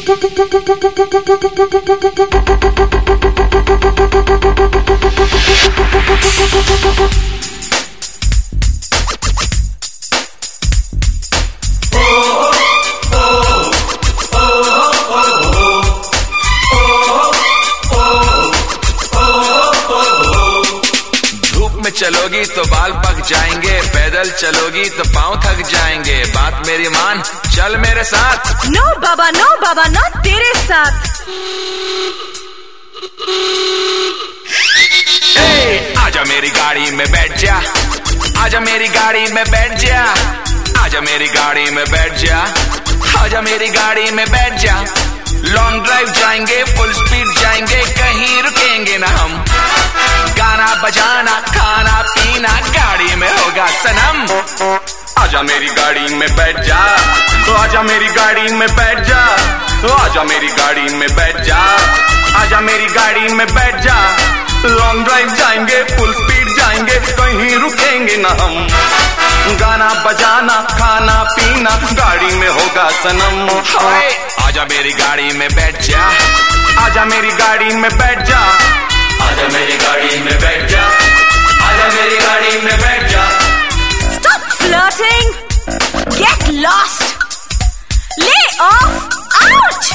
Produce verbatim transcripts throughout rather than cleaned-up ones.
चलोगी तो बाल पक जाएंगे, पैदल चलोगी तो पाँव थक जाएंगे। बात मेरी मान, चल मेरे साथ। नो बाबा नो बाबा नो तेरे साथ। ए, आजा मेरी गाड़ी में बैठ जा, आजा मेरी गाड़ी में बैठ जा, आजा मेरी गाड़ी में बैठ जा, आजा मेरी गाड़ी में बैठ जा। लॉन्ग ड्राइव जाएंगे, फुल स्पीड जाएंगे, कहीं रुकेंगे ना हम। गाना बजाना खाना पीना गाड़ी में होगा सनम। आजा मेरी गाड़ी में बैठ जा, आजा मेरी गाड़ी में बैठ जा, आजा मेरी गाड़ी में बैठ जा, आजा मेरी गाड़ी में बैठ जा। लॉन्ग ड्राइव जाएंगे, फुल स्पीड जाएंगे, कहीं रुकेंगे ना हम। गाना बजाना खाना पीना गाड़ी में होगा सनम। हाय आजा मेरी गाड़ी में बैठ जा, आजा मेरी गाड़ी में बैठ जा, आजा मेरी गाड़ी में बैठ जा, आजा मेरी गाड़ी में बैठ जा। Stop flirting, get lost, lay off, out.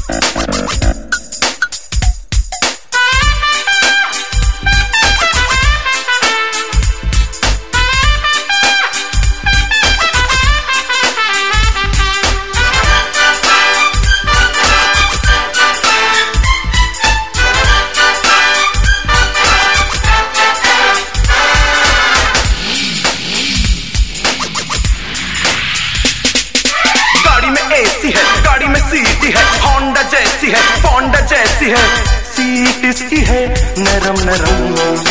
AC है गाड़ी में, सीटी है होंडा जैसी है, फोंडा जैसी है। सीट इसकी है नरम नरम।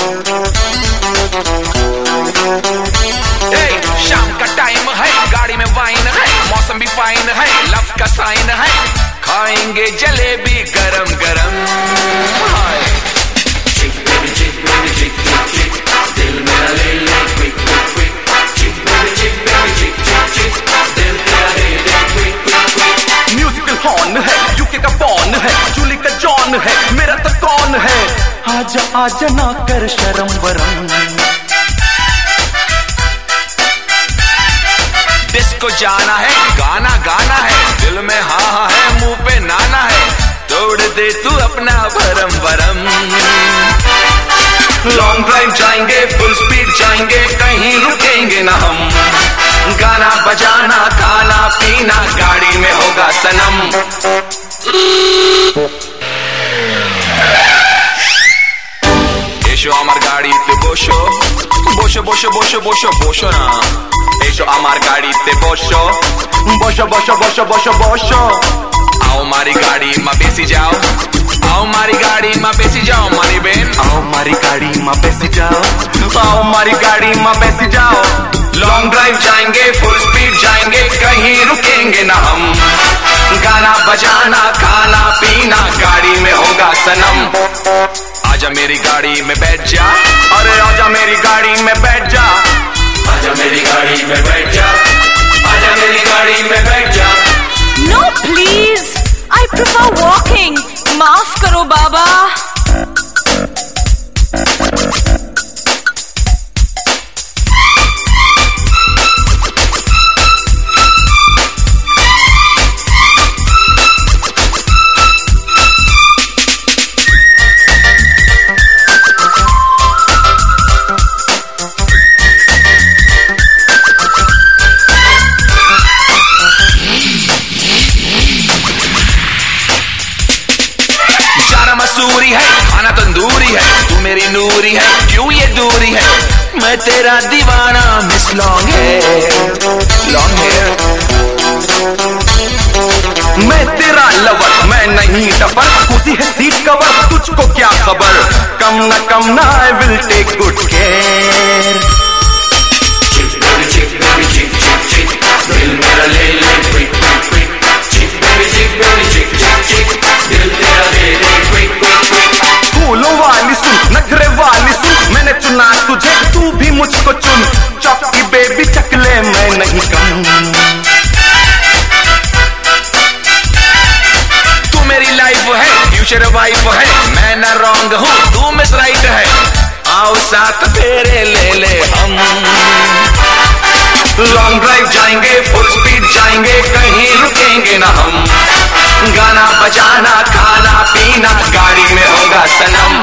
ए, शाम का टाइम है, गाड़ी में वाइन है, मौसम भी फाइन है, लव का साइन है। खाएंगे जलेबी गरम गरम। हाय चिक baby chick baby chick chick chick, दिल मेरा ले ले quick quick quick. Chick baby chick baby chick chick chick, दिल तेरा ले ले क्विक क्विक। म्यूजिकल हॉर्न है, यूके का बॉर्न है, जूली का जॉन है, मेरा तो कौन है। आजा आजा ना कर शर्म वरम। डिस्को जाना है, गाना गाना है, दिल में हाँ हाँ है, मुंह पे नाना है। तोड़ दे तू अपना भरम भरम। लॉन्ग ड्राइव जाएंगे, फुल स्पीड जाएंगे, कहीं रुकेंगे ना हम। गाना बजाना खाना पीना गाड़ी में होगा सनम। এসো আমার গাড়িতে বসো, বসো বসো বসো বসো বসো না। এসো আমার গাড়িতে বসো, বসো বসো বসো বসো বসো। आओ मारी गाड़ी में बेसी जाओ, आओ मारी गाड़ी में बेसी जाओ मारी बहन। आओ मारी गाड़ी में बेसी जाओ, आओ मारी गाड़ी में बेसी जाओ। लॉन्ग ड्राइव जाएंगे, फुल स्पीड जाएंगे, कहीं रुकेंगे ना हम। गाना बजाना खाना पीना गाड़ी में होगा सनम। आजा मेरी गाड़ी में बैठ जा, अरे आजा मेरी गाड़ी में बैठ जा, आजा मेरी गाड़ी में बैठ जा, आजा मेरी गाड़ी में बैठ जा। No please, I prefer walking. माफ करो बाबा। मसूरी है खाना तंदूरी है, तू मेरी नूरी है, क्यों ये दूरी है। मैं तेरा दीवाना miss long hair, long hair. मैं तेरा लवर मैं नहीं टपर, खुशी है सीट कवर, तुझको क्या खबर। कम न कम ना I will take good care. Chick baby chick baby chick chick chick, दिल मेरा ले ले quick quick quick. Chick baby chick baby chick chick chick, दिल तेरा ले ले क्विक क्विक क्विक। फूलों वाली सुन नखरे वाली सुन, मैंने चुना तुझे तू भी मुझको चुन। चौकी बेबी चकले मैं नहीं कम। फ्यूचर वाइफ है, मैं न रॉन्ग हूँ तू मिस राइट है, आओ साथ फेरे ले ले हम। लॉन्ग ड्राइव जाएंगे, फुल स्पीड जाएंगे, कहीं रुकेंगे ना हम। गाना बजाना खाना पीना गाड़ी में होगा सनम।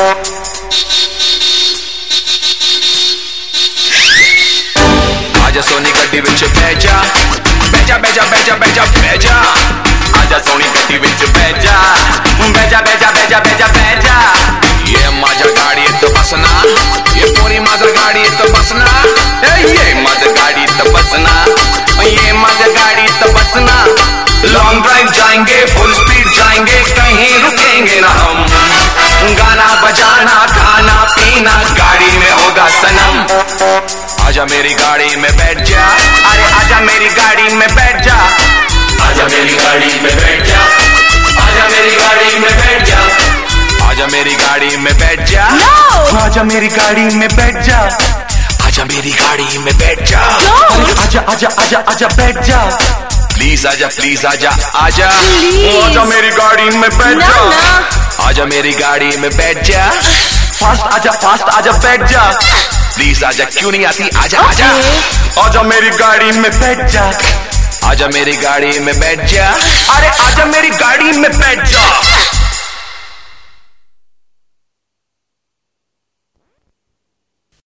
आजा सोनी गड्डी विच बैजा, बैजा बैजा बैजा बैजा बैजा, आजा सोनी गड्डी विच बैजा, बैजा बैजा बैजा बैजा बैजा। ये मजा गाड़ी तो बसना, ये पूरी मजा गाड़ी तो बसना, ये मजा गाड़ी तो बसना, ये मजा गाड़ी तो बसना। लॉन्ग ड्राइव जाएंगे, फुल स्पीड जाएंगे, कहीं रुकेंगे ना हम। गाना बजाना खाना पीना गाड़ी में होगा सनम। आजा मेरी गाड़ी में बैठ जा, अरे आजा मेरी गाड़ी में बैठ जा, आजा मेरी गाड़ी में बैठ जा, आजा मेरी गाड़ी में बैठ जा, आजा मेरी गाड़ी में बैठ जा, No! आजा मेरी गाड़ी में बैठ जा, आजा मेरी गाड़ी में बैठ जा, आजा आजा आजा आजा बैठ जा, प्लीज आजा प्लीज आजा आजा, आजा मेरी गाड़ी में बैठ ना, जा, ना। आजा मेरी गाड़ी में बैठ जा, फास्ट आजा फास्ट आजा बैठ जा, प्लीज आजा क्यों नहीं आती आजा आजा, आजा मेरी गाड़ी में बैठ जा, आजा मेरी गाड़ी में बैठ जा, अरे आजा मेरी गाड़ी में बैठ जा।